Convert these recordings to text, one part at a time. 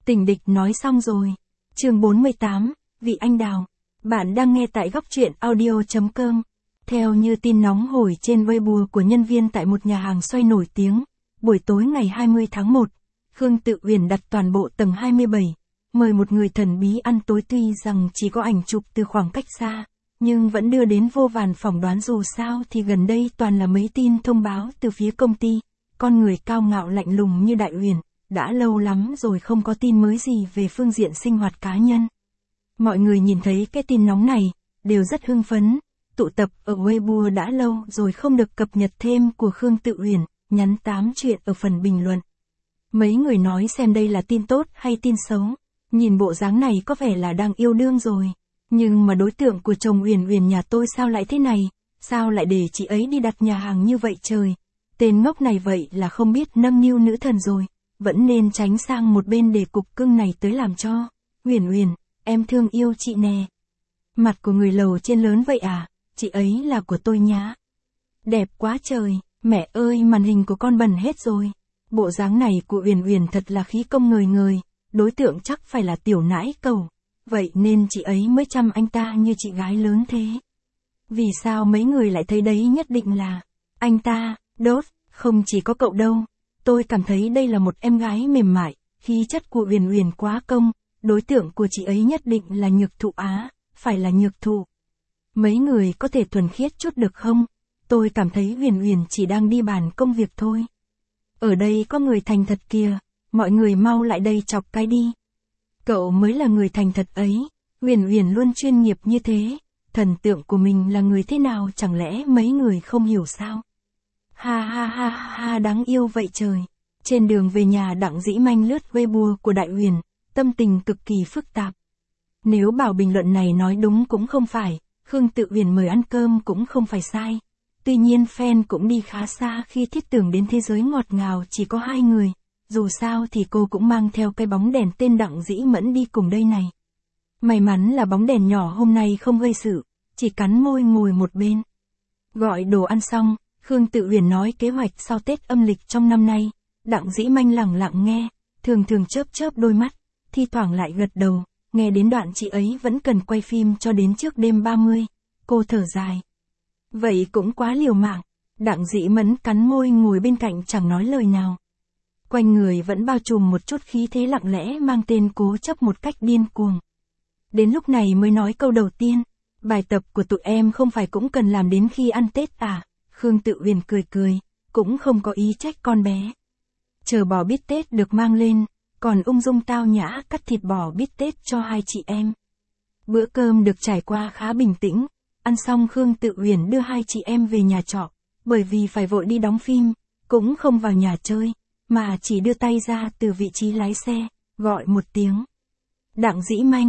Tình địch nói xong rồi. Chương 48, Vị Anh Đào. Bạn đang nghe tại góc truyện audio.com. Theo như tin nóng hổi trên Weibo của nhân viên tại một nhà hàng xoay nổi tiếng, buổi tối ngày 20 tháng 1, Khương Tự Uyển đặt toàn bộ tầng 27, mời một người thần bí ăn tối tuy rằng chỉ có ảnh chụp từ khoảng cách xa, nhưng vẫn đưa đến vô vàn phỏng đoán dù sao thì gần đây toàn là mấy tin thông báo từ phía công ty, con người cao ngạo lạnh lùng như Đại Uyển, đã lâu lắm rồi không có tin mới gì về phương diện sinh hoạt cá nhân. Mọi người nhìn thấy cái tin nóng này, đều rất hưng phấn, tụ tập ở Weibo đã lâu rồi không được cập nhật thêm của Khương Tự Uyển, nhắn 8 chuyện ở phần bình luận. Mấy người nói xem đây là tin tốt hay tin xấu, nhìn bộ dáng này có vẻ là đang yêu đương rồi, nhưng mà đối tượng của chồng Uyển Uyển nhà tôi sao lại thế này, sao lại để chị ấy đi đặt nhà hàng như vậy trời, tên ngốc này vậy là không biết nâng niu nữ thần rồi, vẫn nên tránh sang một bên để cục cưng này tới làm cho. Uyển Uyển, em thương yêu chị nè. Mặt của người lầu trên lớn vậy à, chị ấy là của tôi nhá. Đẹp quá trời, mẹ ơi màn hình của con bẩn hết rồi. Bộ dáng này của Uyển Uyển thật là khí công ngời ngời, đối tượng chắc phải là tiểu nãi cầu. Vậy nên chị ấy mới chăm anh ta như chị gái lớn thế. Vì sao mấy người lại thấy đấy nhất định là anh ta, đốt, không chỉ có cậu đâu. Tôi cảm thấy đây là một em gái mềm mại, khí chất của Uyển Uyển quá công, đối tượng của chị ấy nhất định là Nhược Thụ á, phải là Nhược Thụ. Mấy người có thể thuần khiết chút được không? Tôi cảm thấy Uyển Uyển chỉ đang đi bàn công việc thôi. Ở đây có người thành thật kìa, mọi người mau lại đây chọc cái đi. Cậu mới là người thành thật ấy, Uyển Uyển luôn chuyên nghiệp như thế, thần tượng của mình là người thế nào chẳng lẽ mấy người không hiểu sao? Ha ha ha ha đáng yêu vậy trời. Trên đường về nhà Đặng Dĩ Manh lướt Weibo của Đại Uyển, tâm tình cực kỳ phức tạp. Nếu bảo bình luận này nói đúng cũng không phải, Khương Tự Uyển mời ăn cơm cũng không phải sai. Tuy nhiên fan cũng đi khá xa khi thiết tưởng đến thế giới ngọt ngào chỉ có hai người. Dù sao thì cô cũng mang theo cái bóng đèn tên Đặng Dĩ Mẫn đi cùng đây này. May mắn là bóng đèn nhỏ hôm nay không gây sự, chỉ cắn môi ngồi một bên. Gọi đồ ăn xong, Khương Tự Uyển nói kế hoạch sau Tết âm lịch trong năm nay. Đặng Dĩ Manh lẳng lặng nghe, thường thường chớp chớp đôi mắt, thi thoảng lại gật đầu, nghe đến đoạn chị ấy vẫn cần quay phim cho đến trước đêm 30, cô thở dài. Vậy cũng quá liều mạng, Đặng Dĩ Mẫn cắn môi ngồi bên cạnh chẳng nói lời nào. Quanh người vẫn bao trùm một chút khí thế lặng lẽ mang tên cố chấp một cách điên cuồng. Đến lúc này mới nói câu đầu tiên, bài tập của tụi em không phải cũng cần làm đến khi ăn Tết à? Khương Tự Uyển cười cười, cũng không có ý trách con bé. Chờ bò bít tết được mang lên, còn ung dung tao nhã cắt thịt bò bít tết cho hai chị em. Bữa cơm được trải qua khá bình tĩnh, ăn xong Khương Tự Uyển đưa hai chị em về nhà trọ, bởi vì phải vội đi đóng phim, cũng không vào nhà chơi, mà chỉ đưa tay ra từ vị trí lái xe, gọi một tiếng. Đặng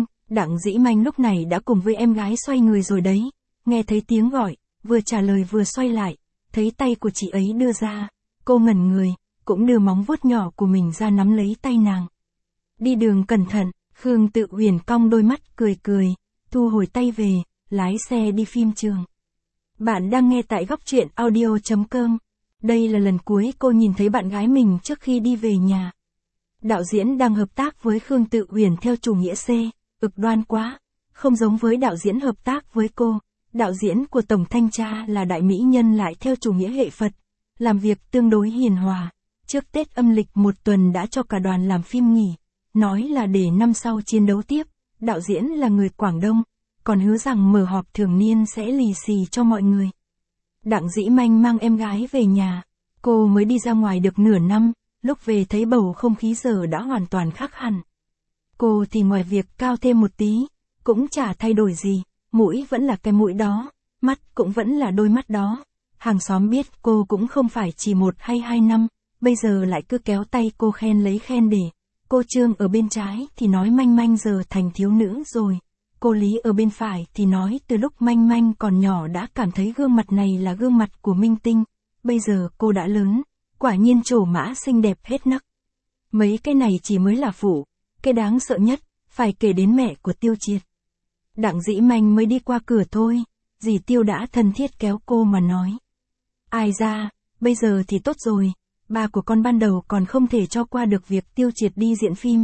Dĩ Manh lúc này đã cùng với em gái xoay người rồi đấy, nghe thấy tiếng gọi, vừa trả lời vừa xoay lại, thấy tay của chị ấy đưa ra, cô ngẩn người, cũng đưa móng vuốt nhỏ của mình ra nắm lấy tay nàng. Đi đường cẩn thận, Khương Tự Uyển cong đôi mắt cười cười, thu hồi tay về, lái xe đi phim trường. Bạn đang nghe tại góc truyện audio.com. Đây là lần cuối cô nhìn thấy bạn gái mình trước khi đi về nhà. Đạo diễn đang hợp tác với Khương Tự Uyển theo chủ nghĩa C, cực đoan quá, không giống với đạo diễn hợp tác với cô. Đạo diễn của Tổng Thanh Tra là đại mỹ nhân lại theo chủ nghĩa hệ Phật, làm việc tương đối hiền hòa. Trước Tết âm lịch một tuần đã cho cả đoàn làm phim nghỉ, nói là để năm sau chiến đấu tiếp. Đạo diễn là người Quảng Đông, còn hứa rằng mở họp thường niên sẽ lì xì cho mọi người. Đặng Dĩ Manh mang em gái về nhà, cô mới đi ra ngoài được nửa năm, lúc về thấy bầu không khí giờ đã hoàn toàn khác hẳn. Cô thì ngoài việc cao thêm một tí, cũng chả thay đổi gì, mũi vẫn là cái mũi đó, mắt cũng vẫn là đôi mắt đó. Hàng xóm biết cô cũng không phải chỉ 1 hay 2 năm, bây giờ lại cứ kéo tay cô khen lấy khen để. Cô Trương ở bên trái thì nói Manh Manh giờ thành thiếu nữ rồi. Cô Lý ở bên phải thì nói từ lúc Manh Manh còn nhỏ đã cảm thấy gương mặt này là gương mặt của minh tinh. Bây giờ cô đã lớn, quả nhiên trổ mã xinh đẹp hết nấc. Mấy cái này chỉ mới là phụ, cái đáng sợ nhất, phải kể đến mẹ của Tiêu Triệt. Đặng Dĩ Manh mới đi qua cửa thôi, dì Tiêu đã thân thiết kéo cô mà nói. Ai ra, bây giờ thì tốt rồi, ba của con ban đầu còn không thể cho qua được việc Tiêu Triệt đi diễn phim,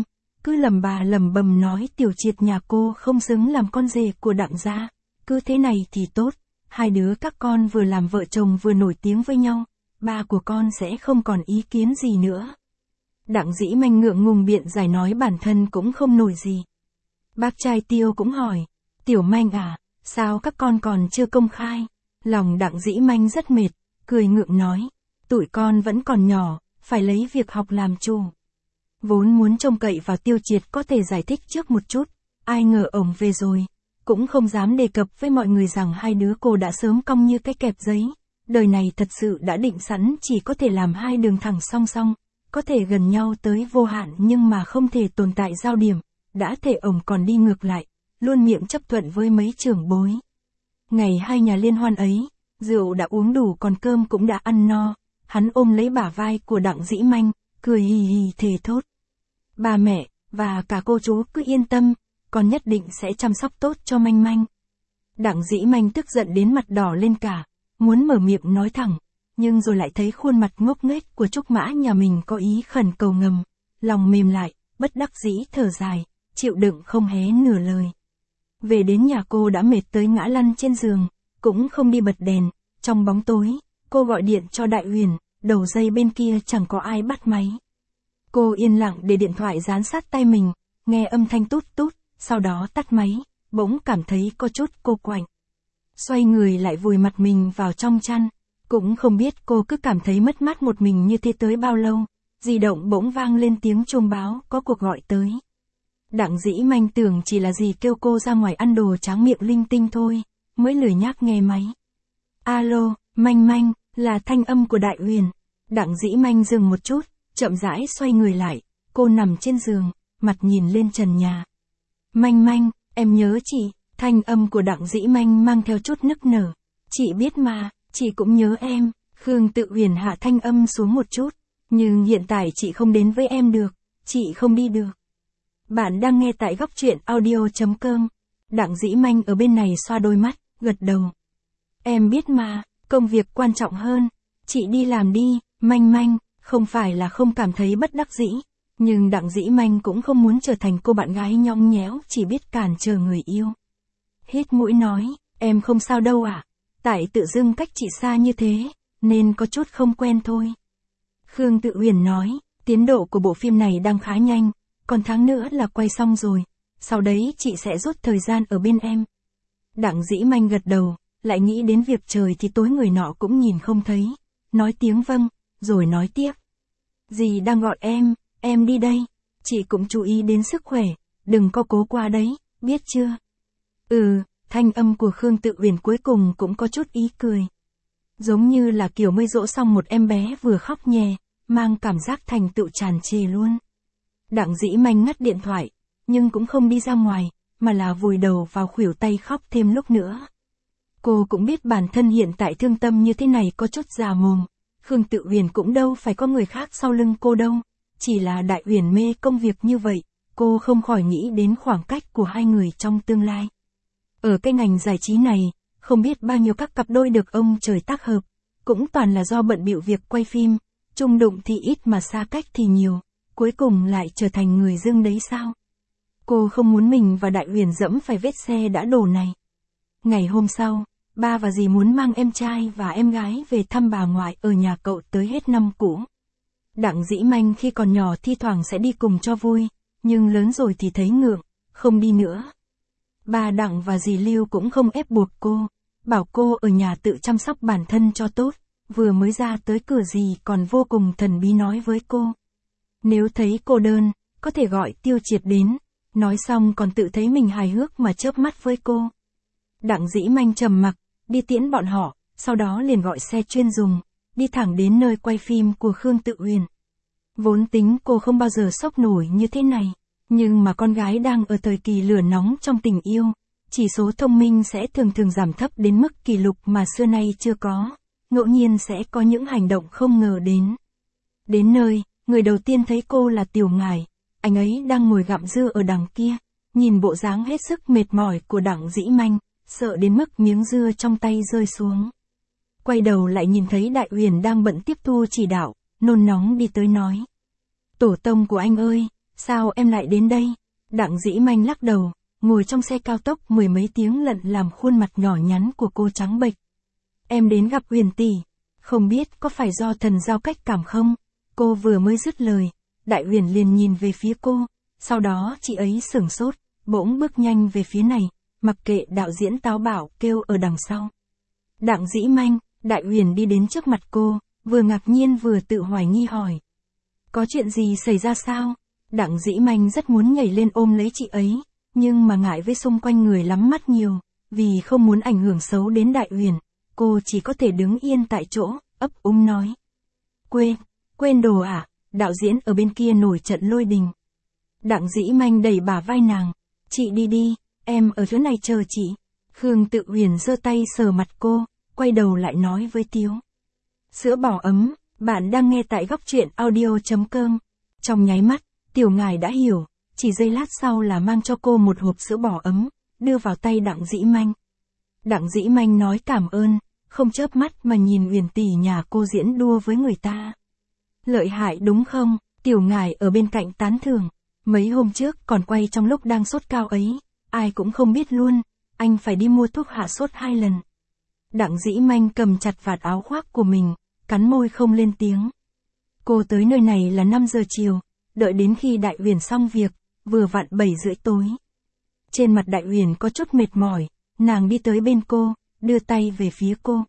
cứ lầm bầm nói Tiểu Triệt nhà cô không xứng làm con rể của Đặng gia, cứ thế này thì tốt, hai đứa các con vừa làm vợ chồng vừa nổi tiếng với nhau, ba của con sẽ không còn ý kiến gì nữa. Đặng Dĩ Manh ngượng ngùng biện giải nói bản thân cũng không nổi gì. Bác trai Tiêu cũng hỏi, Tiểu Manh à, sao các con còn chưa công khai? Lòng Đặng Dĩ Manh rất mệt, cười ngượng nói, tụi con vẫn còn nhỏ, phải lấy việc học làm chủ. Vốn muốn trông cậy vào Tiêu Triệt có thể giải thích trước một chút, ai ngờ ổng về rồi, cũng không dám đề cập với mọi người rằng hai đứa cô đã sớm cong như cái kẹp giấy. Đời này thật sự đã định sẵn chỉ có thể làm hai đường thẳng song song, có thể gần nhau tới vô hạn nhưng mà không thể tồn tại giao điểm, đã thể ổng còn đi ngược lại, luôn miệng chấp thuận với mấy trưởng bối. Ngày hai nhà liên hoan ấy, rượu đã uống đủ còn cơm cũng đã ăn no, hắn ôm lấy bả vai của Đặng Dĩ Manh, cười hì hì thề thốt. Ba mẹ, và cả cô chú cứ yên tâm, con nhất định sẽ chăm sóc tốt cho Manh Manh. Đặng Dĩ Manh tức giận đến mặt đỏ lên cả, muốn mở miệng nói thẳng, nhưng rồi lại thấy khuôn mặt ngốc nghếch của Trúc Mã nhà mình có ý khẩn cầu ngầm, lòng mềm lại, bất đắc dĩ thở dài, chịu đựng không hé nửa lời. Về đến nhà cô đã mệt tới ngã lăn trên giường, cũng không đi bật đèn, trong bóng tối, cô gọi điện cho Đại Huyền, đầu dây bên kia chẳng có ai bắt máy. Cô yên lặng để điện thoại dán sát tay mình, nghe âm thanh tút tút, sau đó tắt máy, bỗng cảm thấy có chút cô quạnh. Xoay người lại vùi mặt mình vào trong chăn, cũng không biết cô cứ cảm thấy mất mát một mình như thế tới bao lâu, di động bỗng vang lên tiếng chuông báo có cuộc gọi tới. Đặng Dĩ Manh tưởng chỉ là gì kêu cô ra ngoài ăn đồ tráng miệng linh tinh thôi, mới lười nhác nghe máy. Alo, Manh Manh, là thanh âm của Đại Huyền. Đặng Dĩ Manh dừng một chút, chậm rãi xoay người lại, cô nằm trên giường, mặt nhìn lên trần nhà. Manh Manh, em nhớ chị, thanh âm của Đặng Dĩ Manh mang theo chút nức nở. Chị biết mà, chị cũng nhớ em. Khương Tự Huyền hạ thanh âm xuống một chút, nhưng hiện tại chị không đến với em được, chị không đi được. Bạn đang nghe tại góc truyện audio.com. Đặng Dĩ Manh ở bên này xoa đôi mắt, gật đầu. Em biết mà, công việc quan trọng hơn, chị đi làm đi, Manh Manh, không phải là không cảm thấy bất đắc dĩ, nhưng Đặng Dĩ Manh cũng không muốn trở thành cô bạn gái nhõng nhẽo chỉ biết cản trở người yêu. Hít mũi nói, em không sao đâu ạ, tại tự dưng cách chị xa như thế, nên có chút không quen thôi. Khương Tự Huyền nói, tiến độ của bộ phim này đang khá nhanh, còn tháng nữa là quay xong rồi, sau đấy chị sẽ rút thời gian ở bên em. Đặng Dĩ Manh gật đầu, lại nghĩ đến việc trời thì tối người nọ cũng nhìn không thấy, nói tiếng vâng, rồi nói tiếp. Dì đang gọi em đi đây, chị cũng chú ý đến sức khỏe, đừng có cố qua đấy, biết chưa? Thanh âm của Khương Tự Huyền cuối cùng cũng có chút ý cười. Giống như là kiểu mới dỗ xong một em bé vừa khóc nhè, mang cảm giác thành tựu tràn trề luôn. Đặng Dĩ Manh ngắt điện thoại, nhưng cũng không đi ra ngoài, mà là vùi đầu vào khuỷu tay khóc thêm lúc nữa. Cô cũng biết bản thân hiện tại thương tâm như thế này có chút già mồm, Khương Tự Huyền cũng đâu phải có người khác sau lưng cô đâu, chỉ là Đại Huyền mê công việc như vậy, cô không khỏi nghĩ đến khoảng cách của hai người trong tương lai. Ở cái ngành giải trí này, không biết bao nhiêu các cặp đôi được ông trời tác hợp, cũng toàn là do bận bịu việc quay phim, chung đụng thì ít mà xa cách thì nhiều, cuối cùng lại trở thành người dưng đấy sao? Cô không muốn mình và Đại Huyền dẫm phải vết xe đã đổ này. Ngày hôm sau, ba và dì muốn mang em trai và em gái về thăm bà ngoại ở nhà cậu tới hết năm cũ. Đặng Dĩ Manh khi còn nhỏ thi thoảng sẽ đi cùng cho vui, nhưng lớn rồi thì thấy ngượng, không đi nữa. Ba Đặng và dì Lưu cũng không ép buộc cô, bảo cô ở nhà tự chăm sóc bản thân cho tốt, vừa mới ra tới cửa dì còn vô cùng thần bí nói với cô. Nếu thấy cô đơn, có thể gọi Tiêu Triệt đến, nói xong còn tự thấy mình hài hước mà chớp mắt với cô. Đặng Dĩ Manh trầm mặc, đi tiễn bọn họ, sau đó liền gọi xe chuyên dùng, đi thẳng đến nơi quay phim của Khương Tự Huyền. Vốn tính cô không bao giờ sốc nổi như thế này, nhưng mà con gái đang ở thời kỳ lửa nóng trong tình yêu, chỉ số thông minh sẽ thường thường giảm thấp đến mức kỷ lục mà xưa nay chưa có, ngẫu nhiên sẽ có những hành động không ngờ đến. Đến nơi, người đầu tiên thấy cô là Tiểu Ngải, anh ấy đang ngồi gặm dưa ở đằng kia, nhìn bộ dáng hết sức mệt mỏi của Đặng Dĩ Manh, sợ đến mức miếng dưa trong tay rơi xuống. Quay đầu lại nhìn thấy Đại Huyền đang bận tiếp thu chỉ đạo, nôn nóng đi tới nói. Tổ tông của anh ơi, sao em lại đến đây? Đặng Dĩ Manh lắc đầu, ngồi trong xe cao tốc mười mấy tiếng lận làm khuôn mặt nhỏ nhắn của cô trắng bệch. Em đến gặp Huyền tỷ, không biết có phải do thần giao cách cảm không? Cô vừa mới dứt lời, Đại Huyền liền nhìn về phía cô, sau đó chị ấy sửng sốt, bỗng bước nhanh về phía này, mặc kệ đạo diễn táo bạo kêu ở đằng sau. Đặng Dĩ Manh, Đại Huyền đi đến trước mặt cô, vừa ngạc nhiên vừa tự hoài nghi hỏi. Có chuyện gì xảy ra sao? Đặng Dĩ Manh rất muốn nhảy lên ôm lấy chị ấy, nhưng mà ngại với xung quanh người lắm mắt nhiều, vì không muốn ảnh hưởng xấu đến Đại Huyền, cô chỉ có thể đứng yên tại chỗ, ấp úng nói. Quên đồ à? Đạo diễn ở bên kia nổi trận lôi đình. Đặng Dĩ Manh đẩy bả vai nàng, chị đi, em ở chỗ này chờ chị. Khương Tự Huyền giơ tay sờ mặt cô, quay đầu lại nói với Tiếu. Sữa bò ấm, bạn đang nghe tại góc truyện audio.com. Trong nháy mắt, Tiểu Ngải đã hiểu, chỉ giây lát sau là mang cho cô một hộp sữa bò ấm, đưa vào tay Đặng Dĩ Manh. Đặng Dĩ Manh nói cảm ơn, không chớp mắt mà nhìn Huyền tỷ nhà cô diễn đua với người ta. Lợi hại đúng không? Tiểu Ngải ở bên cạnh tán thưởng. Mấy hôm trước còn quay trong lúc đang sốt cao ấy, ai cũng không biết luôn, anh phải đi mua thuốc hạ sốt 2 lần. Đặng Dĩ Manh cầm chặt vạt áo khoác của mình, cắn môi không lên tiếng. Cô tới nơi này là 5 giờ chiều, đợi đến khi Đại Huyền xong việc, vừa vặn 7 rưỡi tối. Trên mặt Đại Huyền có chút mệt mỏi, nàng đi tới bên cô, đưa tay về phía cô.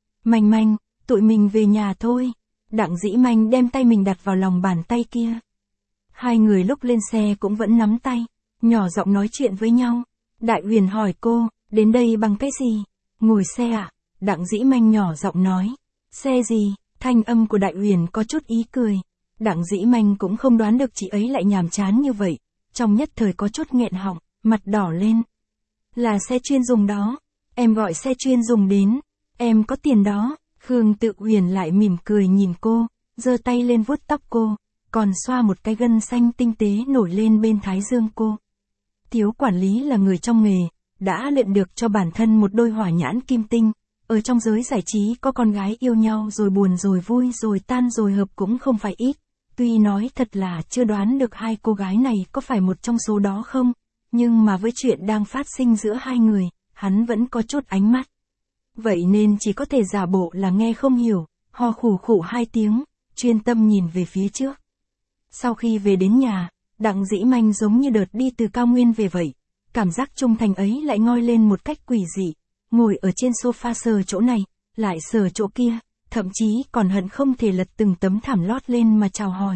Manh, tụi mình về nhà thôi. Đặng Dĩ Manh đem tay mình đặt vào lòng bàn tay kia. Hai người lúc lên xe cũng vẫn nắm tay, nhỏ giọng nói chuyện với nhau. Đại Huyền hỏi cô, đến đây bằng cái gì? Ngồi xe à? Đặng Dĩ Manh nhỏ giọng nói. Xe gì? Thanh âm của Đại Huyền có chút ý cười. Đặng Dĩ Manh cũng không đoán được chị ấy lại nhàm chán như vậy, trong nhất thời có chút nghẹn họng, mặt đỏ lên. Là xe chuyên dùng đó, em gọi xe chuyên dùng đến, em có tiền đó. Khương Tự Huyền lại mỉm cười nhìn cô, giơ tay lên vuốt tóc cô, còn xoa một cái gân xanh tinh tế nổi lên bên thái dương cô. Tiếu quản lý là người trong nghề, đã luyện được cho bản thân một đôi hỏa nhãn kim tinh. Ở trong giới giải trí có con gái yêu nhau rồi buồn rồi vui rồi tan rồi hợp cũng không phải ít. Tuy nói thật là chưa đoán được hai cô gái này có phải một trong số đó không, nhưng mà với chuyện đang phát sinh giữa hai người, hắn vẫn có chút ánh mắt. Vậy nên chỉ có thể giả bộ là nghe không hiểu, ho khủ khủ 2 tiếng, chuyên tâm nhìn về phía trước. Sau khi về đến nhà, Đặng Dĩ Manh giống như đợt đi từ cao nguyên về vậy, cảm giác trung thành ấy lại ngoi lên một cách quỷ dị, ngồi ở trên sofa sờ chỗ này, lại sờ chỗ kia, thậm chí còn hận không thể lật từng tấm thảm lót lên mà chào hỏi.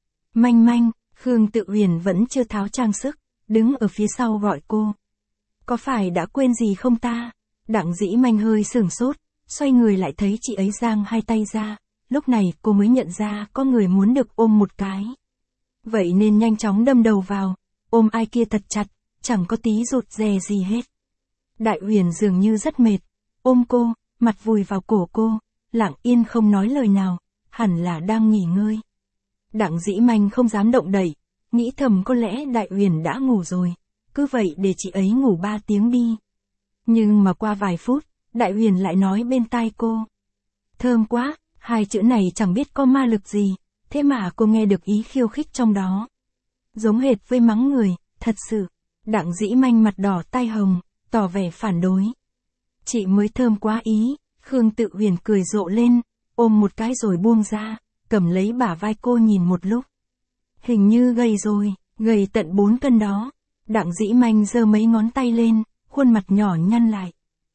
Manh, Khương Tự Huyền vẫn chưa tháo trang sức, đứng ở phía sau gọi cô. Có phải đã quên gì không ta? Đặng Dĩ Manh hơi sửng sốt, xoay người lại thấy chị ấy giang hai tay ra, lúc này cô mới nhận ra có người muốn được ôm một cái. Vậy nên nhanh chóng đâm đầu vào, ôm ai kia thật chặt, chẳng có tí rụt rè gì hết. Đại Huyền dường như rất mệt, ôm cô, mặt vùi vào cổ cô, lặng yên không nói lời nào, hẳn là đang nghỉ ngơi. Đặng Dĩ Manh không dám động đậy, nghĩ thầm có lẽ Đại Huyền đã ngủ rồi, cứ vậy để chị ấy ngủ 3 tiếng đi. Nhưng mà qua vài phút, Đại Huyền lại nói bên tai cô. Thơm quá, 2 chữ này chẳng biết có ma lực gì, thế mà cô nghe được ý khiêu khích trong đó. Giống hệt với mắng người, thật sự. Đặng Dĩ Manh mặt đỏ tai hồng, tỏ vẻ phản đối. Chị mới thơm quá ý, Khương Tự Huyền cười rộ lên, ôm một cái rồi buông ra, cầm lấy bả vai cô nhìn một lúc. Hình như gầy rồi, gầy tận 4 cân đó. Đặng Dĩ Manh giơ mấy ngón tay lên, khuôn mặt nhỏ nhăn lại.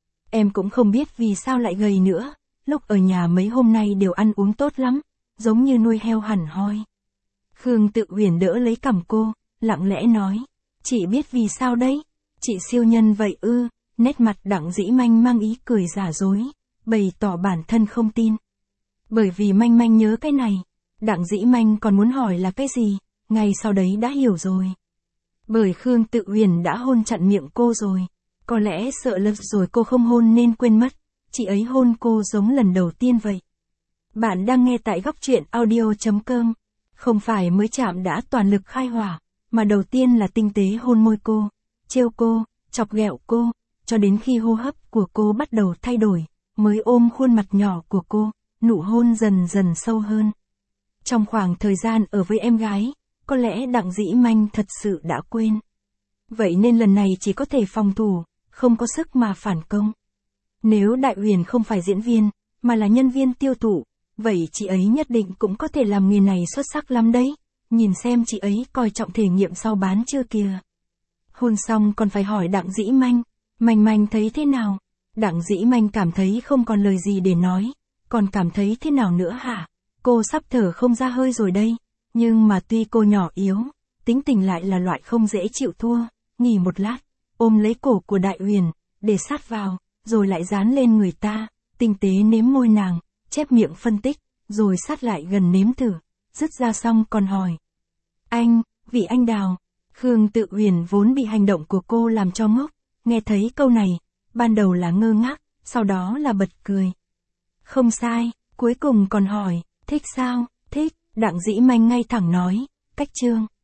Em cũng không biết vì sao lại gầy nữa, lúc ở nhà mấy hôm nay đều ăn uống tốt lắm, giống như nuôi heo hẳn hoi. Khương Tự Huyền đỡ lấy cằm cô, lặng lẽ nói. Chị biết vì sao đấy? Chị siêu nhân vậy ư? Nét mặt Đặng Dĩ Manh mang ý cười giả dối, bày tỏ bản thân không tin. Bởi vì Manh nhớ cái này. Đặng Dĩ Manh còn muốn hỏi là cái gì, ngay sau đấy đã hiểu rồi. Bởi Khương Tự Huyền đã hôn chặn miệng cô rồi. Có lẽ sợ lật rồi cô không hôn nên quên mất. Chị ấy hôn cô giống lần đầu tiên vậy. Bạn đang nghe tại góc truyện audio.com. Không phải mới chạm đã toàn lực khai hỏa, mà đầu tiên là tinh tế hôn môi cô, trêu cô, chọc ghẹo cô, cho đến khi hô hấp của cô bắt đầu thay đổi, mới ôm khuôn mặt nhỏ của cô, nụ hôn dần dần sâu hơn. Trong khoảng thời gian ở với em gái, có lẽ Đặng Dĩ Manh thật sự đã quên. Vậy nên lần này chỉ có thể phòng thủ, không có sức mà phản công. Nếu Đại Uyển không phải diễn viên, mà là nhân viên tiêu thụ, vậy chị ấy nhất định cũng có thể làm nghề này xuất sắc lắm đấy. Nhìn xem chị ấy coi trọng thể nghiệm sau bán chưa kìa. Hôn xong còn phải hỏi Đặng Dĩ Manh, Manh thấy thế nào? Đặng Dĩ Manh cảm thấy không còn lời gì để nói, còn cảm thấy thế nào nữa hả? Cô sắp thở không ra hơi rồi đây, nhưng mà tuy cô nhỏ yếu, tính tình lại là loại không dễ chịu thua, nghỉ một lát, ôm lấy cổ của Đại Uyển, để sát vào, rồi lại dán lên người ta, tinh tế nếm môi nàng, chép miệng phân tích, rồi sát lại gần nếm thử, dứt ra xong còn hỏi. Anh, vị anh Đào. Khương Tự Uyển vốn bị hành động của cô làm cho ngốc, nghe thấy câu này, ban đầu là ngơ ngác, sau đó là bật cười. Không sai, cuối cùng còn hỏi, thích sao? Thích, Đặng Dĩ Manh ngay thẳng nói, cách chương.